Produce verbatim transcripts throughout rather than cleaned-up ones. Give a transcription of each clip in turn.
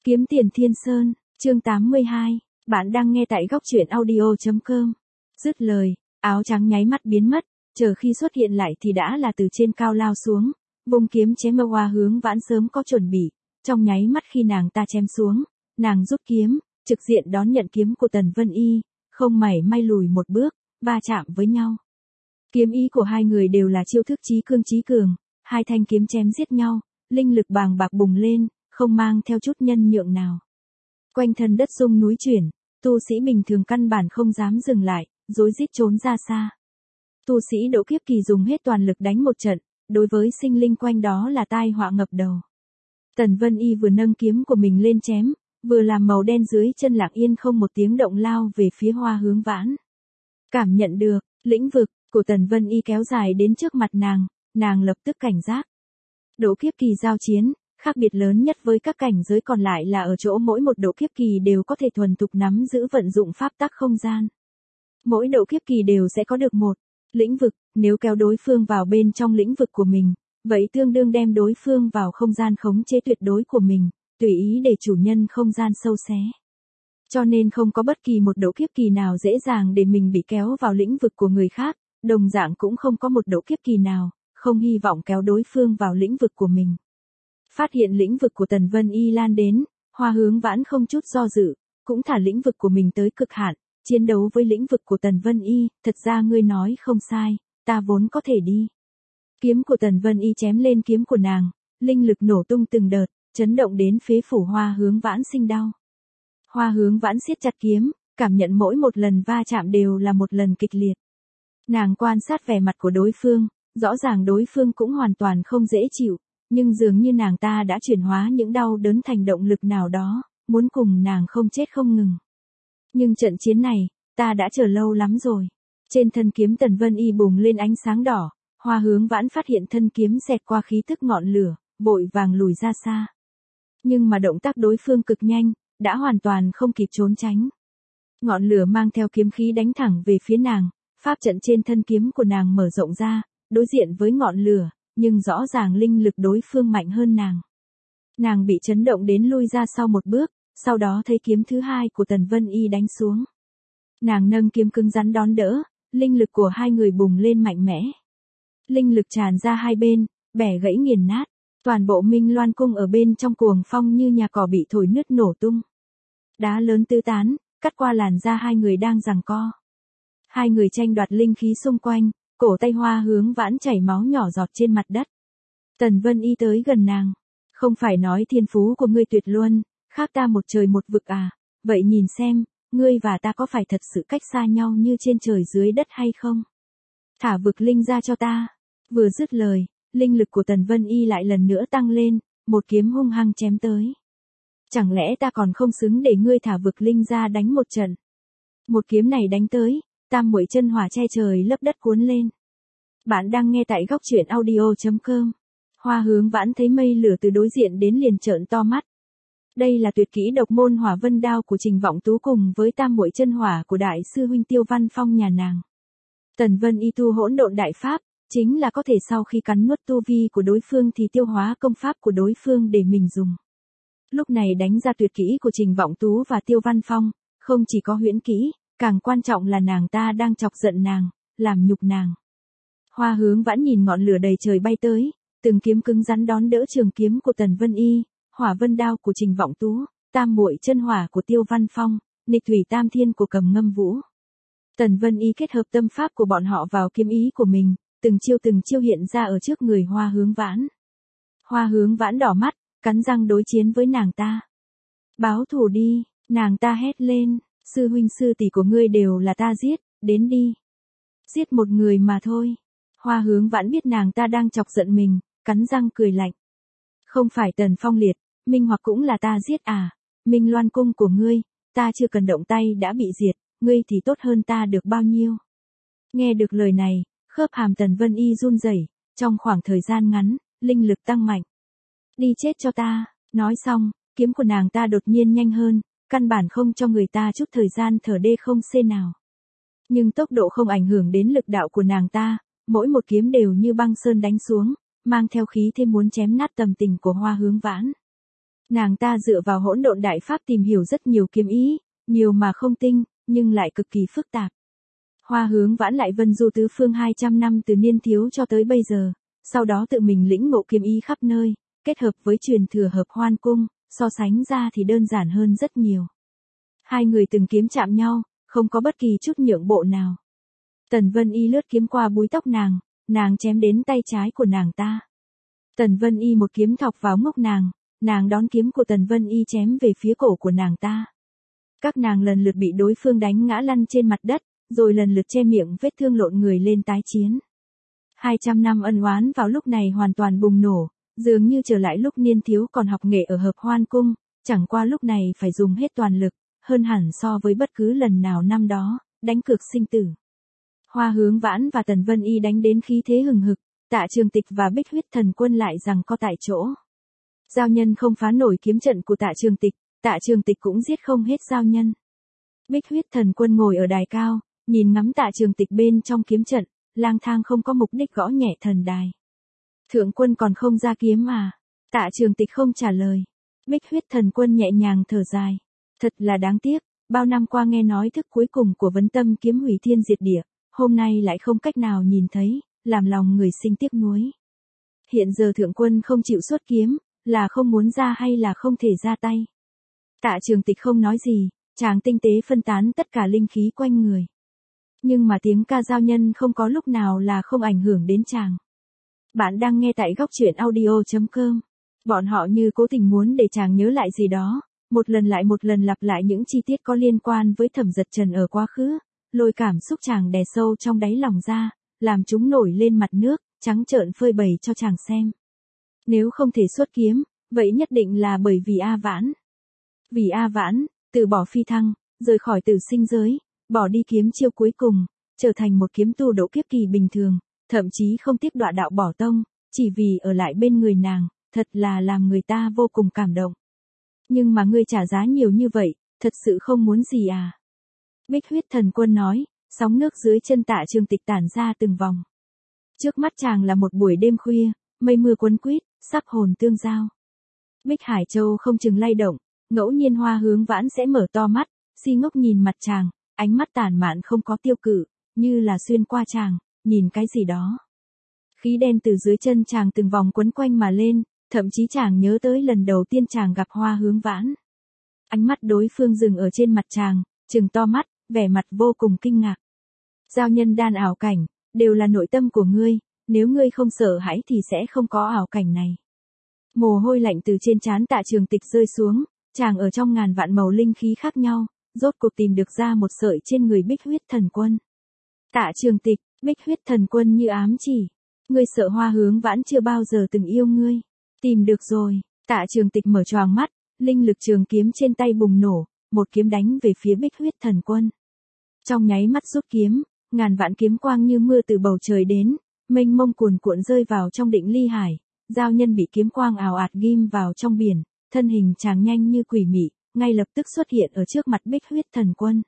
Kiếm tiền Thiên Sơn, chương tám mươi hai, bạn đang nghe tại góc truyện audio.com. Dứt lời, áo trắng nháy mắt biến mất, chờ khi xuất hiện lại thì đã là từ trên cao lao xuống, vùng kiếm chém mà Hoa Hướng Vãn sớm có chuẩn bị, trong nháy mắt khi nàng ta chém xuống, nàng rút kiếm, trực diện đón nhận kiếm của Tần Vân Y, không mảy may lùi một bước, va chạm với nhau. Kiếm ý của hai người đều là chiêu thức chí cương chí cường, hai thanh kiếm chém giết nhau, linh lực bàng bạc bùng lên, không mang theo chút nhân nhượng nào. Quanh thân đất rung núi chuyển, tu sĩ bình thường căn bản không dám dừng lại, rối rít trốn ra xa. Tu sĩ Đỗ Kiếp Kỳ dùng hết toàn lực đánh một trận, đối với sinh linh quanh đó là tai họa ngập đầu. Tần Vân Y vừa nâng kiếm của mình lên chém, vừa làm màu đen dưới chân lặng yên không một tiếng động lao về phía Hoa Hướng Vãn. Cảm nhận được, lĩnh vực của Tần Vân Y kéo dài đến trước mặt nàng, nàng lập tức cảnh giác. Đỗ Kiếp Kỳ giao chiến, khác biệt lớn nhất với các cảnh giới còn lại là ở chỗ mỗi một độ kiếp kỳ đều có thể thuần thục nắm giữ vận dụng pháp tắc không gian. Mỗi độ kiếp kỳ đều sẽ có được một lĩnh vực, nếu kéo đối phương vào bên trong lĩnh vực của mình, vậy tương đương đem đối phương vào không gian khống chế tuyệt đối của mình, tùy ý để chủ nhân không gian sâu xé. Cho nên không có bất kỳ một độ kiếp kỳ nào dễ dàng để mình bị kéo vào lĩnh vực của người khác, đồng dạng cũng không có một độ kiếp kỳ nào không hy vọng kéo đối phương vào lĩnh vực của mình. Phát hiện lĩnh vực của Tần Vân Y lan đến, Hoa Hướng Vãn không chút do dự, cũng thả lĩnh vực của mình tới cực hạn, chiến đấu với lĩnh vực của Tần Vân Y, thật ra ngươi nói không sai, ta vốn có thể đi. Kiếm của Tần Vân Y chém lên kiếm của nàng, linh lực nổ tung từng đợt, chấn động đến phế phủ Hoa Hướng Vãn sinh đau. Hoa Hướng Vãn siết chặt kiếm, cảm nhận mỗi một lần va chạm đều là một lần kịch liệt. Nàng quan sát vẻ mặt của đối phương, rõ ràng đối phương cũng hoàn toàn không dễ chịu. Nhưng dường như nàng ta đã chuyển hóa những đau đớn thành động lực nào đó, muốn cùng nàng không chết không ngừng. Nhưng trận chiến này, ta đã chờ lâu lắm rồi. Trên thân kiếm Tần Vân Y bùng lên ánh sáng đỏ, Hoa Hướng Vãn phát hiện thân kiếm xẹt qua khí tức ngọn lửa, vội vàng lùi ra xa. Nhưng mà động tác đối phương cực nhanh, đã hoàn toàn không kịp trốn tránh. Ngọn lửa mang theo kiếm khí đánh thẳng về phía nàng, pháp trận trên thân kiếm của nàng mở rộng ra, đối diện với ngọn lửa. Nhưng rõ ràng linh lực đối phương mạnh hơn nàng. Nàng bị chấn động đến lui ra sau một bước, sau đó thấy kiếm thứ hai của Tần Vân Y đánh xuống. Nàng nâng kiếm cứng rắn đón đỡ, linh lực của hai người bùng lên mạnh mẽ. Linh lực tràn ra hai bên, bẻ gãy nghiền nát, toàn bộ Minh Loan cung ở bên trong cuồng phong như nhà cỏ bị thổi nứt nổ tung. Đá lớn tứ tán, cắt qua làn da hai người đang giằng co. Hai người tranh đoạt linh khí xung quanh. Cổ tay Hoa Hướng Vãn chảy máu nhỏ giọt trên mặt đất. Tần Vân Y tới gần nàng. Không phải nói thiên phú của ngươi tuyệt luân, khác ta một trời một vực à, vậy nhìn xem, ngươi và ta có phải thật sự cách xa nhau như trên trời dưới đất hay không? Thả vực linh ra cho ta. Vừa dứt lời, linh lực của Tần Vân Y lại lần nữa tăng lên, một kiếm hung hăng chém tới. Chẳng lẽ ta còn không xứng để ngươi thả vực linh ra đánh một trận? Một kiếm này đánh tới. Tam muội chân hỏa che trời lấp đất cuốn lên. Bạn đang nghe tại góc truyện audio.com. Hoa Hướng Vãn thấy mây lửa từ đối diện đến liền trợn to mắt. Đây là tuyệt kỹ độc môn Hỏa Vân Đao của Trình Vọng Tú cùng với tam muội chân hỏa của đại sư huynh Tiêu Văn Phong nhà nàng. Tần Vân Y tu hỗn độn đại pháp, chính là có thể sau khi cắn nuốt tu vi của đối phương thì tiêu hóa công pháp của đối phương để mình dùng. Lúc này đánh ra tuyệt kỹ của Trình Vọng Tú và Tiêu Văn Phong, không chỉ có huyễn kỹ. Càng quan trọng là nàng ta đang chọc giận nàng, làm nhục nàng. Hoa Hướng Vãn nhìn ngọn lửa đầy trời bay tới, từng kiếm cứng rắn đón đỡ trường kiếm của Tần Vân Y, Hỏa Vân Đao của Trình Vọng Tú, tam muội chân hỏa của Tiêu Văn Phong, nghịch thủy tam thiên của Cầm Ngâm Vũ. Tần Vân Y kết hợp tâm pháp của bọn họ vào kiếm ý của mình, từng chiêu từng chiêu hiện ra ở trước người Hoa Hướng Vãn. Hoa Hướng Vãn đỏ mắt, cắn răng đối chiến với nàng ta. Báo thù đi, nàng ta hét lên. Sư huynh sư tỷ của ngươi đều là ta giết, đến đi. Giết một người mà thôi. Hoa Hướng Vãn biết nàng ta đang chọc giận mình, cắn răng cười lạnh. Không phải Tần Phong Liệt, Minh Hoặc cũng là ta giết à, Minh Loan cung của ngươi, ta chưa cần động tay đã bị diệt, ngươi thì tốt hơn ta được bao nhiêu. Nghe được lời này, khớp hàm Tần Vân Y run rẩy, trong khoảng thời gian ngắn, linh lực tăng mạnh. Đi chết cho ta, nói xong, kiếm của nàng ta đột nhiên nhanh hơn. Căn bản không cho người ta chút thời gian thở đê không xê nào. Nhưng tốc độ không ảnh hưởng đến lực đạo của nàng ta, mỗi một kiếm đều như băng sơn đánh xuống, mang theo khí thế muốn chém nát tầm tình của Hoa Hướng Vãn. Nàng ta dựa vào hỗn độn đại pháp tìm hiểu rất nhiều kiếm ý, nhiều mà không tinh, nhưng lại cực kỳ phức tạp. Hoa Hướng Vãn lại vân du tứ phương hai trăm năm từ niên thiếu cho tới bây giờ, sau đó tự mình lĩnh ngộ kiếm ý khắp nơi, kết hợp với truyền thừa Hợp Hoan Cung, so sánh ra thì đơn giản hơn rất nhiều. Hai người từng kiếm chạm nhau, không có bất kỳ chút nhượng bộ nào. Tần Vân Y lướt kiếm qua búi tóc nàng, nàng chém đến tay trái của nàng ta. Tần Vân Y một kiếm thọc vào ngốc nàng, nàng đón kiếm của Tần Vân Y chém về phía cổ của nàng ta. Các nàng lần lượt bị đối phương đánh ngã lăn trên mặt đất, rồi lần lượt che miệng vết thương lộn người lên tái chiến. Hai trăm năm ân oán vào lúc này hoàn toàn bùng nổ, dường như trở lại lúc niên thiếu còn học nghệ ở Hợp Hoan Cung, chẳng qua lúc này phải dùng hết toàn lực, hơn hẳn so với bất cứ lần nào năm đó, đánh cược sinh tử. Hoa Hướng Vãn và Tần Vân Y đánh đến khí thế hừng hực, Tạ Trường Tịch và Bích Huyết Thần Quân lại giằng co tại chỗ. Giao Nhân không phá nổi kiếm trận của Tạ Trường Tịch, Tạ Trường Tịch cũng giết không hết Giao Nhân. Bích Huyết Thần Quân ngồi ở đài cao, nhìn ngắm Tạ Trường Tịch bên trong kiếm trận, lang thang không có mục đích gõ nhẹ thần đài. Thượng quân còn không ra kiếm à? Tạ Trường Tịch không trả lời. Bích Huyết Thần Quân nhẹ nhàng thở dài. Thật là đáng tiếc, bao năm qua nghe nói thức cuối cùng của vấn tâm kiếm hủy thiên diệt địa, hôm nay lại không cách nào nhìn thấy, làm lòng người sinh tiếc nuối. Hiện giờ thượng quân không chịu xuất kiếm, là không muốn ra hay là không thể ra tay? Tạ Trường Tịch không nói gì, chàng tinh tế phân tán tất cả linh khí quanh người. Nhưng mà tiếng ca Giao Nhân không có lúc nào là không ảnh hưởng đến chàng. Bạn đang nghe tại góc truyện audio chấm com. Bọn họ như cố tình muốn để chàng nhớ lại gì đó, một lần lại một lần lặp lại những chi tiết có liên quan với Thẩm Dật Trần ở quá khứ, lôi cảm xúc chàng đè sâu trong đáy lòng ra, làm chúng nổi lên mặt nước, trắng trợn phơi bày cho chàng xem. Nếu không thể xuất kiếm, vậy nhất định là bởi vì A Vãn. Vì A Vãn, từ bỏ phi thăng, rời khỏi tử sinh giới, bỏ đi kiếm chiêu cuối cùng, trở thành một kiếm tu độ kiếp kỳ bình thường, thậm chí không tiếc đọa đạo bỏ tông, chỉ vì ở lại bên người nàng, thật là làm người ta vô cùng cảm động. Nhưng mà ngươi trả giá nhiều như vậy, thật sự không muốn gì à? Bích Huyết Thần Quân nói, sóng nước dưới chân Tạ Trường Tịch tản ra từng vòng. Trước mắt chàng là một buổi đêm khuya, mây mưa quấn quýt, sắc hồn tương giao. Bích Hải Châu không chừng lay động, ngẫu nhiên Hoa Hướng Vãn sẽ mở to mắt, si ngốc nhìn mặt chàng, ánh mắt tàn mạn không có tiêu cự, như là xuyên qua chàng, nhìn cái gì đó. Khí đen từ dưới chân chàng từng vòng quấn quanh mà lên, thậm chí chàng nhớ tới lần đầu tiên chàng gặp Hoa Hướng Vãn. Ánh mắt đối phương dừng ở trên mặt chàng, trừng to mắt, vẻ mặt vô cùng kinh ngạc. Giao nhân đan ảo cảnh, đều là nội tâm của ngươi, nếu ngươi không sợ hãi thì sẽ không có ảo cảnh này. Mồ hôi lạnh từ trên trán Tạ Trường Tịch rơi xuống, chàng ở trong ngàn vạn màu linh khí khác nhau, rốt cuộc tìm được ra một sợi trên người Bích Huyết Thần Quân. Tạ Trường Tịch, Bích Huyết Thần Quân như ám chỉ. Ngươi sợ Hoa Hướng Vãn chưa bao giờ từng yêu ngươi. Tìm được rồi, Tạ Trường Tịch mở choàng mắt, linh lực trường kiếm trên tay bùng nổ, một kiếm đánh về phía Bích Huyết Thần Quân. Trong nháy mắt rút kiếm, ngàn vạn kiếm quang như mưa từ bầu trời đến, mênh mông cuồn cuộn rơi vào trong Định Ly Hải, Giao Nhân bị kiếm quang ào ạt ghim vào trong biển, thân hình chàng nhanh như quỷ mị, ngay lập tức xuất hiện ở trước mặt Bích Huyết Thần Quân.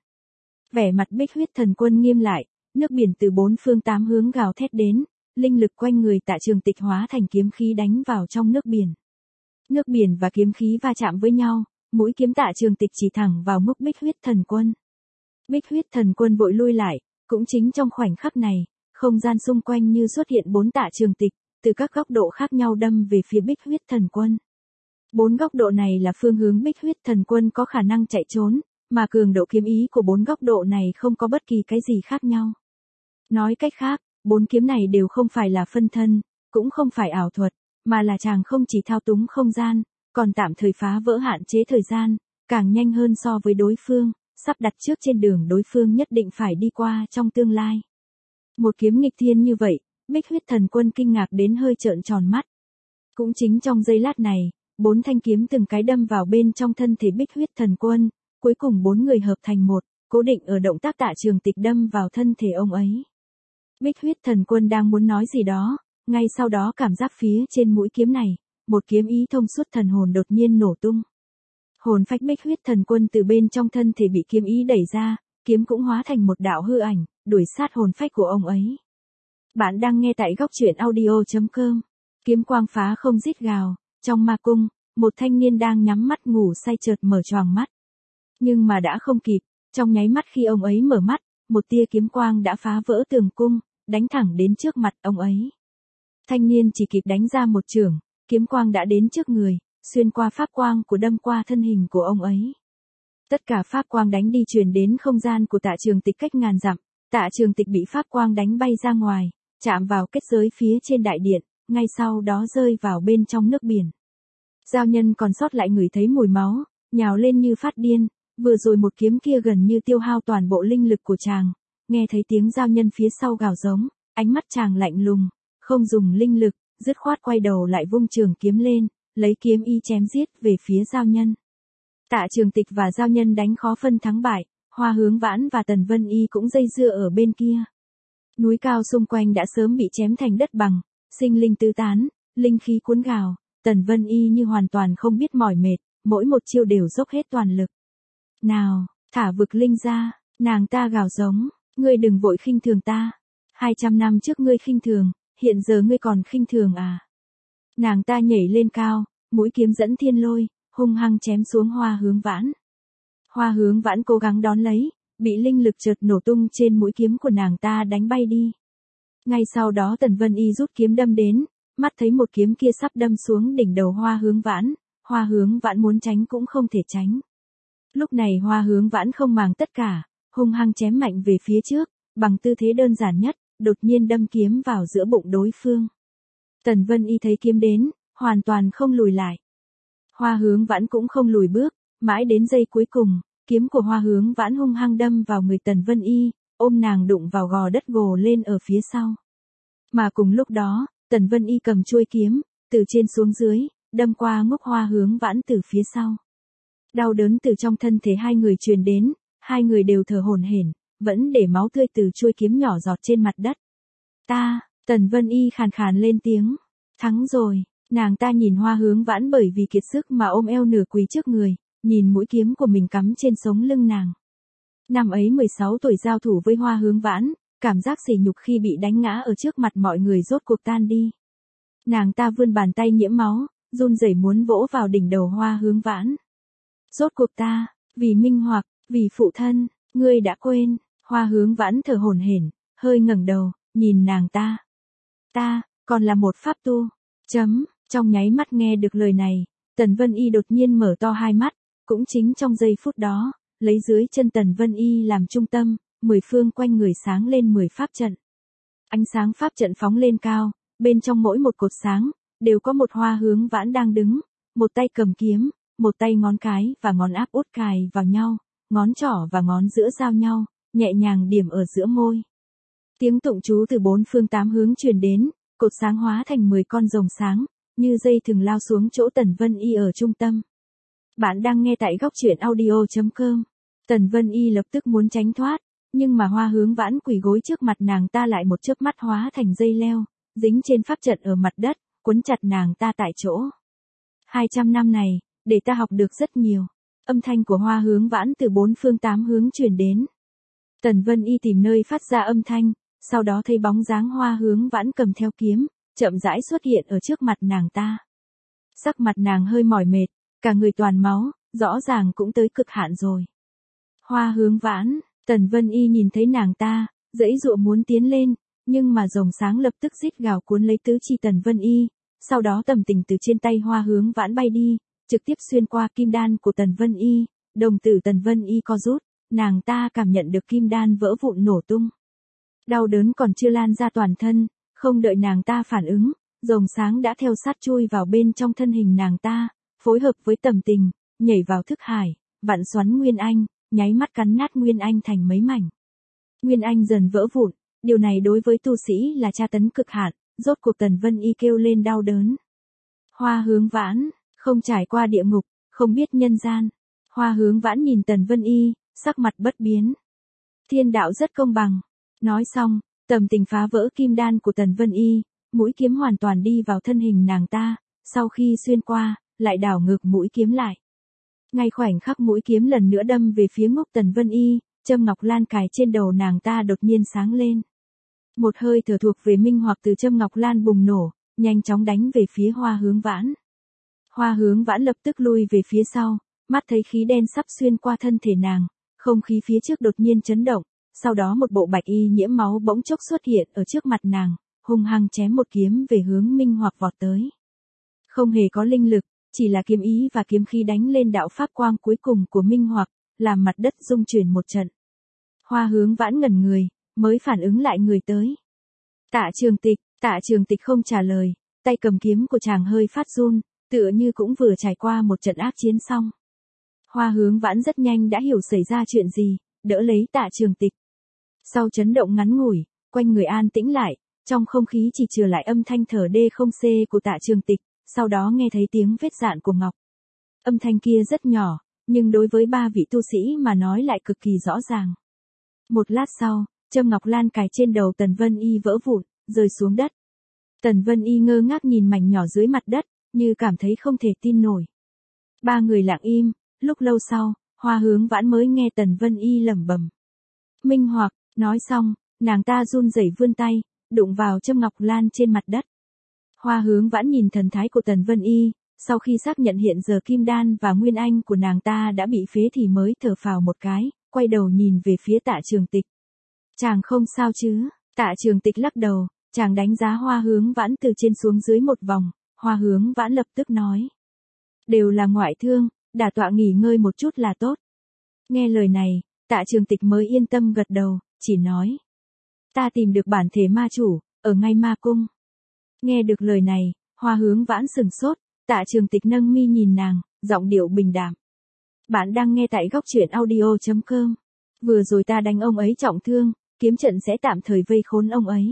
Vẻ mặt Bích Huyết Thần Quân nghiêm lại, nước biển từ bốn phương tám hướng gào thét đến, linh lực quanh người Tạ Trường Tịch hóa thành kiếm khí đánh vào trong nước biển. Nước biển và kiếm khí va chạm với nhau, mũi kiếm Tạ Trường Tịch chỉ thẳng vào ngực Bích Huyết Thần Quân. Bích Huyết Thần Quân vội lui lại, cũng chính trong khoảnh khắc này, không gian xung quanh như xuất hiện bốn Tạ Trường Tịch, từ các góc độ khác nhau đâm về phía Bích Huyết Thần Quân. Bốn góc độ này là phương hướng Bích Huyết Thần Quân có khả năng chạy trốn, mà cường độ kiếm ý của bốn góc độ này không có bất kỳ cái gì khác nhau. Nói cách khác, bốn kiếm này đều không phải là phân thân, cũng không phải ảo thuật, mà là chàng không chỉ thao túng không gian, còn tạm thời phá vỡ hạn chế thời gian, càng nhanh hơn so với đối phương, sắp đặt trước trên đường đối phương nhất định phải đi qua trong tương lai. Một kiếm nghịch thiên như vậy, Bích Huyết Thần Quân kinh ngạc đến hơi trợn tròn mắt. Cũng chính trong giây lát này, bốn thanh kiếm từng cái đâm vào bên trong thân thể Bích Huyết Thần Quân, cuối cùng bốn người hợp thành một, cố định ở động tác Tạ Trường Tịch đâm vào thân thể ông ấy. Bích Huyết Thần Quân đang muốn nói gì đó, ngay sau đó cảm giác phía trên mũi kiếm này, một kiếm ý thông suốt thần hồn đột nhiên nổ tung. Hồn phách Bích Huyết Thần Quân từ bên trong thân thể bị kiếm ý đẩy ra, kiếm cũng hóa thành một đạo hư ảnh, đuổi sát hồn phách của ông ấy. Bạn đang nghe tại góc truyện audio chấm com. Kiếm quang phá không rít gào, trong ma cung, một thanh niên đang nhắm mắt ngủ say chợt mở choàng mắt. Nhưng mà đã không kịp, trong nháy mắt khi ông ấy mở mắt, một tia kiếm quang đã phá vỡ tường cung, đánh thẳng đến trước mặt ông ấy. Thanh niên chỉ kịp đánh ra một chưởng, kiếm quang đã đến trước người, xuyên qua pháp quang của đâm qua thân hình của ông ấy. Tất cả pháp quang đánh đi truyền đến không gian của Tạ Trường Tịch cách ngàn dặm, Tạ Trường Tịch bị pháp quang đánh bay ra ngoài, chạm vào kết giới phía trên đại điện, ngay sau đó rơi vào bên trong nước biển. Giao Nhân còn sót lại ngửi thấy mùi máu, nhào lên như phát điên, vừa rồi một kiếm kia gần như tiêu hao toàn bộ linh lực của chàng, nghe thấy tiếng Giao Nhân phía sau gào giống, ánh mắt chàng lạnh lùng, không dùng linh lực, dứt khoát quay đầu lại vung trường kiếm lên, lấy kiếm y chém giết về phía Giao Nhân. Tạ Trường Tịch và Giao Nhân đánh khó phân thắng bại, Hoa Hướng Vãn và Tần Vân Y cũng dây dưa ở bên kia. Núi cao xung quanh đã sớm bị chém thành đất bằng, sinh linh tứ tán, linh khí cuốn gào, Tần Vân Y như hoàn toàn không biết mỏi mệt, mỗi một chiêu đều dốc hết toàn lực. Nào, thả vực linh ra, nàng ta gào giống, ngươi đừng vội khinh thường ta. Hai trăm năm trước ngươi khinh thường, hiện giờ ngươi còn khinh thường à? Nàng ta nhảy lên cao, mũi kiếm dẫn thiên lôi, hung hăng chém xuống Hoa Hướng Vãn. Hoa Hướng Vãn cố gắng đón lấy, bị linh lực chợt nổ tung trên mũi kiếm của nàng ta đánh bay đi. Ngay sau đó Tần Vân Y rút kiếm đâm đến, mắt thấy một kiếm kia sắp đâm xuống đỉnh đầu Hoa Hướng Vãn, Hoa Hướng Vãn muốn tránh cũng không thể tránh. Lúc này Hoa Hướng Vãn không màng tất cả, hung hăng chém mạnh về phía trước, bằng tư thế đơn giản nhất, đột nhiên đâm kiếm vào giữa bụng đối phương. Tần Vân Y thấy kiếm đến, hoàn toàn không lùi lại. Hoa Hướng Vãn cũng không lùi bước, mãi đến giây cuối cùng, kiếm của Hoa Hướng Vãn hung hăng đâm vào người Tần Vân Y, ôm nàng đụng vào gò đất gồ lên ở phía sau. Mà cùng lúc đó, Tần Vân Y cầm chuôi kiếm, từ trên xuống dưới, đâm qua ngốc Hoa Hướng Vãn từ phía sau. Đau đớn từ trong thân thể hai người truyền đến, hai người đều thở hổn hển, vẫn để máu tươi từ chuôi kiếm nhỏ giọt trên mặt đất. Ta, Tần Vân Y khàn khàn lên tiếng, thắng rồi. Nàng ta nhìn Hoa Hướng Vãn bởi vì kiệt sức mà ôm eo nửa quỳ trước người, nhìn mũi kiếm của mình cắm trên sống lưng nàng. Năm ấy mười sáu tuổi giao thủ với Hoa Hướng Vãn, cảm giác sỉ nhục khi bị đánh ngã ở trước mặt mọi người rốt cuộc tan đi. Nàng ta vươn bàn tay nhiễm máu, run rẩy muốn vỗ vào đỉnh đầu Hoa Hướng Vãn. Rốt cuộc ta, vì Minh Hoặc, vì phụ thân, ngươi đã quên. Hoa Hướng Vãn thở hổn hển, hơi ngẩng đầu, nhìn nàng ta. Ta, còn là một pháp tu. Chấm. Trong nháy mắt nghe được lời này, Tần Vân Y đột nhiên mở to hai mắt, cũng chính trong giây phút đó, lấy dưới chân Tần Vân Y làm trung tâm, mười phương quanh người sáng lên mười pháp trận. Ánh sáng pháp trận phóng lên cao, bên trong mỗi một cột sáng, đều có một Hoa Hướng Vãn đang đứng, một tay cầm kiếm, một tay ngón cái và ngón áp út cài vào nhau, ngón trỏ và ngón giữa giao nhau, nhẹ nhàng điểm ở giữa môi. Tiếng tụng chú từ bốn phương tám hướng truyền đến, cột sáng hóa thành mười con rồng sáng, như dây thừng lao xuống chỗ Tần Vân Y ở trung tâm. Bạn đang nghe tại góc truyện audio chấm com. Tần Vân Y lập tức muốn tránh thoát, nhưng mà Hoa Hướng Vãn quỳ gối trước mặt nàng ta lại một chớp mắt hóa thành dây leo, dính trên pháp trận ở mặt đất, quấn chặt nàng ta tại chỗ. Hai trăm năm này, để ta học được rất nhiều. Âm thanh của Hoa Hướng Vãn từ bốn phương tám hướng truyền đến. Tần Vân Y tìm nơi phát ra âm thanh, sau đó thấy bóng dáng Hoa Hướng Vãn cầm theo kiếm, chậm rãi xuất hiện ở trước mặt nàng ta. Sắc mặt nàng hơi mỏi mệt, cả người toàn máu, rõ ràng cũng tới cực hạn rồi. Hoa Hướng Vãn, Tần Vân Y nhìn thấy nàng ta, giãy giụa muốn tiến lên, nhưng mà rồng sáng lập tức rít gào cuốn lấy tứ chi Tần Vân Y, sau đó tầm tình từ trên tay Hoa Hướng Vãn bay đi, trực tiếp xuyên qua kim đan của Tần Vân Y, đồng tử Tần Vân Y co rút, nàng ta cảm nhận được kim đan vỡ vụn nổ tung. Đau đớn còn chưa lan ra toàn thân, không đợi nàng ta phản ứng, rồng sáng đã theo sát chui vào bên trong thân hình nàng ta, phối hợp với tầm tình, nhảy vào thức hải, vặn xoắn Nguyên Anh, nháy mắt cắn nát Nguyên Anh thành mấy mảnh. Nguyên Anh dần vỡ vụn, điều này đối với tu sĩ là tra tấn cực hạn, rốt cuộc Tần Vân Y kêu lên đau đớn. Hoa Hướng Vãn, không trải qua địa ngục, không biết nhân gian. Hoa Hướng Vãn nhìn Tần Vân Y, sắc mặt bất biến. Thiên đạo rất công bằng. Nói xong, tầm tình phá vỡ kim đan của Tần Vân Y, mũi kiếm hoàn toàn đi vào thân hình nàng ta, sau khi xuyên qua, lại đảo ngược mũi kiếm lại. Ngay khoảnh khắc mũi kiếm lần nữa đâm về phía ngốc Tần Vân Y, châm ngọc lan cài trên đầu nàng ta đột nhiên sáng lên. Một hơi thở thuộc về Minh Hoặc từ châm ngọc lan bùng nổ, nhanh chóng đánh về phía Hoa Hướng Vãn. Hoa Hướng Vãn lập tức lui về phía sau, mắt thấy khí đen sắp xuyên qua thân thể nàng, không khí phía trước đột nhiên chấn động, sau đó một bộ bạch y nhiễm máu bỗng chốc xuất hiện ở trước mặt nàng, hung hăng chém một kiếm về hướng Minh Hoặc vọt tới. Không hề có linh lực, chỉ là kiếm ý và kiếm khí đánh lên đạo pháp quang cuối cùng của Minh Hoặc, làm mặt đất rung chuyển một trận. Hoa Hướng Vãn ngẩn người, mới phản ứng lại người tới. Tạ Trường Tịch, Tạ Trường Tịch không trả lời, tay cầm kiếm của chàng hơi phát run, tựa như cũng vừa trải qua một trận ác chiến xong. Hoa Hướng Vãn rất nhanh đã hiểu xảy ra chuyện gì, đỡ lấy Tạ Trường Tịch. Sau chấn động ngắn ngủi, quanh người an tĩnh lại, trong không khí chỉ chừa lại âm thanh thở đê không xê của Tạ Trường Tịch, sau đó nghe thấy tiếng vết dạn của ngọc. Âm thanh kia rất nhỏ, nhưng đối với ba vị tu sĩ mà nói lại cực kỳ rõ ràng. Một lát sau, châm ngọc lan cài trên đầu Tần Vân Y vỡ vụn, rơi xuống đất. Tần Vân Y ngơ ngác nhìn mảnh nhỏ dưới mặt đất, như cảm thấy không thể tin nổi. Ba người lặng im, lúc lâu sau, Hoa Hướng Vãn mới nghe Tần Vân Y lẩm bẩm. Minh Hoặc, nói xong, nàng ta run rẩy vươn tay, đụng vào châm ngọc lan trên mặt đất. Hoa Hướng Vãn nhìn thần thái của Tần Vân Y, sau khi xác nhận hiện giờ kim đan và nguyên anh của nàng ta đã bị phế thì mới thở phào một cái, quay đầu nhìn về phía Tạ Trường Tịch. Chàng không sao chứ? Tạ Trường Tịch lắc đầu, chàng đánh giá Hoa Hướng Vãn từ trên xuống dưới một vòng, Hoa Hướng Vãn lập tức nói. Đều là ngoại thương, đả tọa nghỉ ngơi một chút là tốt. Nghe lời này, Tạ Trường Tịch mới yên tâm gật đầu, chỉ nói. Ta tìm được bản thể ma chủ, ở ngay ma cung. Nghe được lời này, Hoa Hướng Vãn sừng sốt, Tạ Trường Tịch nâng mi nhìn nàng, giọng điệu bình đạm. Bạn đang nghe tại góc truyện audio chấm com. Vừa rồi ta đánh ông ấy trọng thương, kiếm trận sẽ tạm thời vây khốn ông ấy.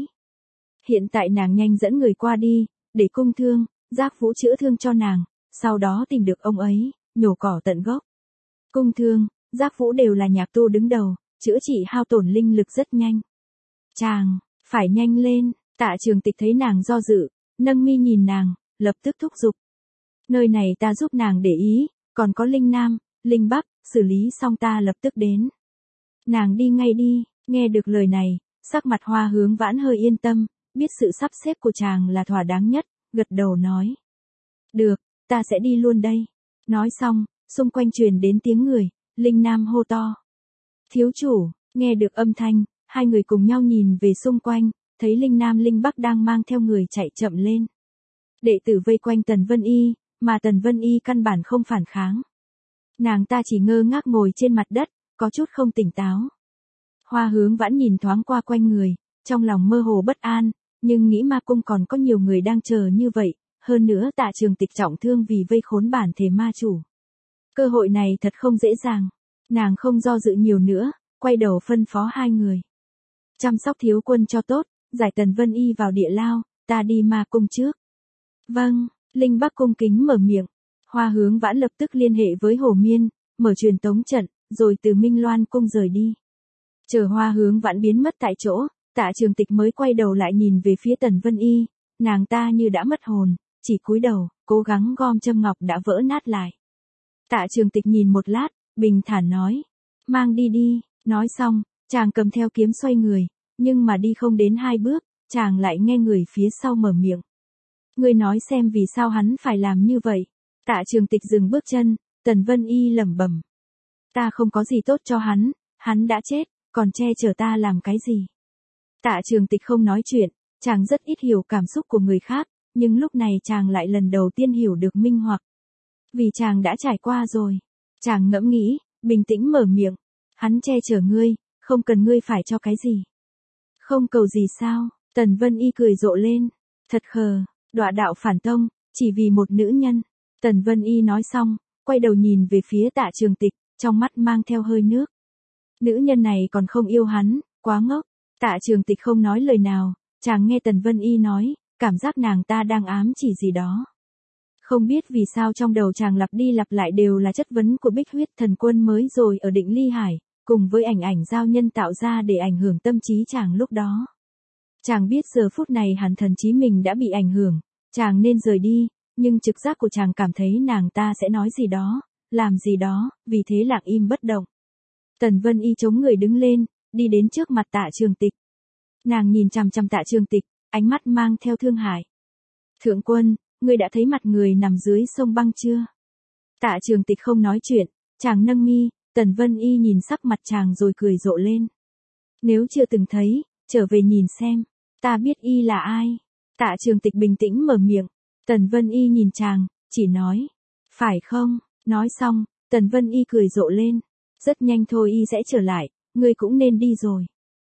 Hiện tại nàng nhanh dẫn người qua đi, để cung thương, Giác Vũ chữa thương cho nàng, sau đó tìm được ông ấy, nhổ cỏ tận gốc. Cung thương, Giác Vũ đều là nhạc tu đứng đầu, chữa trị hao tổn linh lực rất nhanh. Chàng, phải nhanh lên, Tạ Trường Tịch thấy nàng do dự, nâng mi nhìn nàng, lập tức thúc giục. Nơi này ta giúp nàng để ý, còn có Linh Nam, Linh Bắc, xử lý xong ta lập tức đến. Nàng đi ngay đi, nghe được lời này, sắc mặt Hoa Hướng Vãn hơi yên tâm, biết sự sắp xếp của chàng là thỏa đáng nhất, gật đầu nói. Được, ta sẽ đi luôn đây. Nói xong, xung quanh truyền đến tiếng người, Linh Nam hô to. Thiếu chủ, nghe được âm thanh, hai người cùng nhau nhìn về xung quanh, thấy Linh Nam Linh Bắc đang mang theo người chạy chậm lên. Đệ tử vây quanh Tần Vân Y, mà Tần Vân Y căn bản không phản kháng. Nàng ta chỉ ngơ ngác ngồi trên mặt đất, có chút không tỉnh táo. Hoa Hướng Vãn nhìn thoáng qua quanh người, trong lòng mơ hồ bất an, nhưng nghĩ ma cung còn có nhiều người đang chờ như vậy, hơn nữa Tạ Trường Tịch trọng thương vì vây khốn bản thể ma chủ. Cơ hội này thật không dễ dàng. Nàng không do dự nhiều nữa, quay đầu phân phó hai người. Chăm sóc thiếu quân cho tốt, giải Tần Vân Y vào địa lao, ta đi ma cung trước. Vâng, Linh Bắc cung kính mở miệng. Hoa Hướng Vãn lập tức liên hệ với Hồ Miên, mở truyền tống trận, rồi từ Minh Loan cung rời đi. Chờ Hoa Hướng Vãn biến mất tại chỗ, Tạ Trường Tịch mới quay đầu lại nhìn về phía Tần Vân Y, nàng ta như đã mất hồn, chỉ cúi đầu, cố gắng gom châm ngọc đã vỡ nát lại. Tạ Trường Tịch nhìn một lát, bình thản nói, mang đi đi, nói xong, chàng cầm theo kiếm xoay người, nhưng mà đi không đến hai bước, chàng lại nghe người phía sau mở miệng. Ngươi nói xem vì sao hắn phải làm như vậy. Tạ Trường Tịch dừng bước chân, Tần Vân Y lẩm bẩm. Ta không có gì tốt cho hắn, hắn đã chết, còn che chở ta làm cái gì. Tạ Trường Tịch không nói chuyện, chàng rất ít hiểu cảm xúc của người khác, nhưng lúc này chàng lại lần đầu tiên hiểu được Minh Hoặc. Vì chàng đã trải qua rồi. Chàng ngẫm nghĩ, bình tĩnh mở miệng. Hắn che chở ngươi, không cần ngươi phải cho cái gì. Không cầu gì sao, Tần Vân Y cười rộ lên. Thật khờ, đọa đạo phản tông, chỉ vì một nữ nhân. Tần Vân Y nói xong, quay đầu nhìn về phía Tạ Trường Tịch, trong mắt mang theo hơi nước. Nữ nhân này còn không yêu hắn, quá ngốc. Tạ Trường Tịch không nói lời nào, chàng nghe Tần Vân Y nói, cảm giác nàng ta đang ám chỉ gì đó. Không biết vì sao trong đầu chàng lặp đi lặp lại đều là chất vấn của Bích Huyết Thần Quân mới rồi ở Định Ly Hải, cùng với ảnh ảnh giao nhân tạo ra để ảnh hưởng tâm trí chàng lúc đó. Chàng biết giờ phút này hẳn thần trí mình đã bị ảnh hưởng, chàng nên rời đi, nhưng trực giác của chàng cảm thấy nàng ta sẽ nói gì đó, làm gì đó, vì thế lặng im bất động. Tần Vân Y chống người đứng lên, đi đến trước mặt Tạ Trường Tịch. Nàng nhìn chằm chằm Tạ Trường Tịch, ánh mắt mang theo thương hại. Thượng quân, ngươi đã thấy mặt người nằm dưới sông băng chưa? Tạ Trường Tịch không nói chuyện, chàng nâng mi, Tần Vân Y nhìn sắc mặt chàng rồi cười rộ lên. Nếu chưa từng thấy, trở về nhìn xem, ta biết y là ai. Tạ Trường Tịch bình tĩnh mở miệng, Tần Vân Y nhìn chàng, chỉ nói, phải không? Nói xong, Tần Vân Y cười rộ lên, rất nhanh thôi y sẽ trở lại, ngươi cũng nên đi rồi.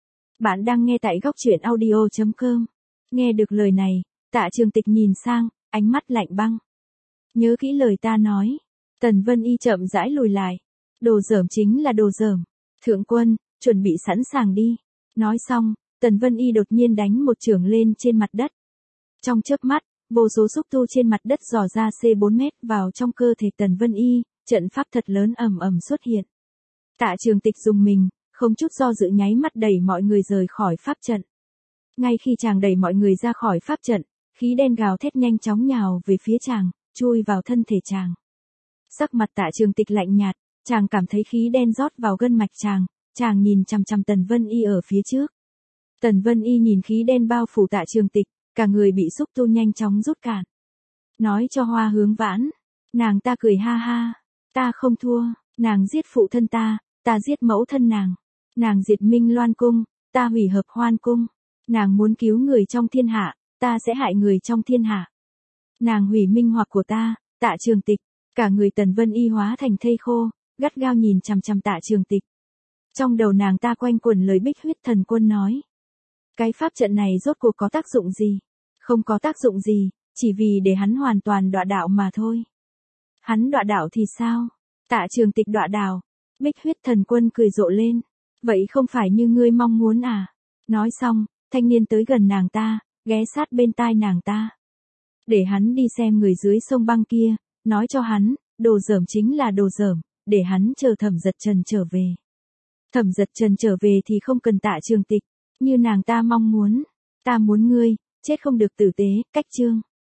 Bạn đang nghe tại góc truyện audio chấm com. Nghe được lời này, Tạ Trường Tịch nhìn sang, ánh mắt lạnh băng. Nhớ kỹ lời ta nói. Tần Vân Y chậm rãi lùi lại. Đồ dởm chính là đồ dởm. Thượng quân, chuẩn bị sẵn sàng đi. Nói xong, Tần Vân Y đột nhiên đánh một chưởng lên trên mặt đất. Trong chớp mắt, vô số xúc tu trên mặt đất dò ra C bốn mét vào trong cơ thể Tần Vân Y, trận pháp thật lớn ầm ầm xuất hiện. Tạ Trường Tịch dùng mình, không chút do dự nháy mắt đẩy mọi người rời khỏi pháp trận. Ngay khi chàng đẩy mọi người ra khỏi pháp trận, khí đen gào thét nhanh chóng nhào về phía chàng, chui vào thân thể chàng. Sắc mặt Tạ Trường Tịch lạnh nhạt, chàng cảm thấy khí đen rót vào gân mạch chàng, chàng nhìn chằm chằm Tần Vân Y ở phía trước. Tần Vân Y nhìn khí đen bao phủ Tạ Trường Tịch, cả người bị xúc tu nhanh chóng rút cạn. Nói cho Hoa Hướng Vãn, nàng ta cười ha ha, ta không thua, nàng giết phụ thân ta, ta giết mẫu thân nàng, nàng diệt Minh Loan cung, ta hủy Hợp Hoan cung, nàng muốn cứu người trong thiên hạ, ta sẽ hại người trong thiên hạ. Nàng hủy minh hoặc của ta, Tạ Trường Tịch, cả người Tần Vân Y hóa thành thây khô, gắt gao nhìn chằm chằm Tạ Trường Tịch. Trong đầu nàng ta quanh quẩn lời Bích Huyết Thần Quân nói. Cái pháp trận này rốt cuộc có tác dụng gì? Không có tác dụng gì, chỉ vì để hắn hoàn toàn đọa đạo mà thôi. Hắn đọa đạo thì sao? Tạ Trường Tịch đọa đạo. Bích Huyết Thần Quân cười rộ lên. Vậy không phải như ngươi mong muốn à? Nói xong, thanh niên tới gần nàng ta, ghé sát bên tai nàng ta. Để hắn đi xem người dưới sông băng kia, nói cho hắn, đồ dởm chính là đồ dởm, để hắn chờ Thẩm Giật Trần trở về. Thẩm Giật Trần trở về thì không cần Tạ Trường Tịch, như nàng ta mong muốn. Ta muốn ngươi, chết không được tử tế, cách chương.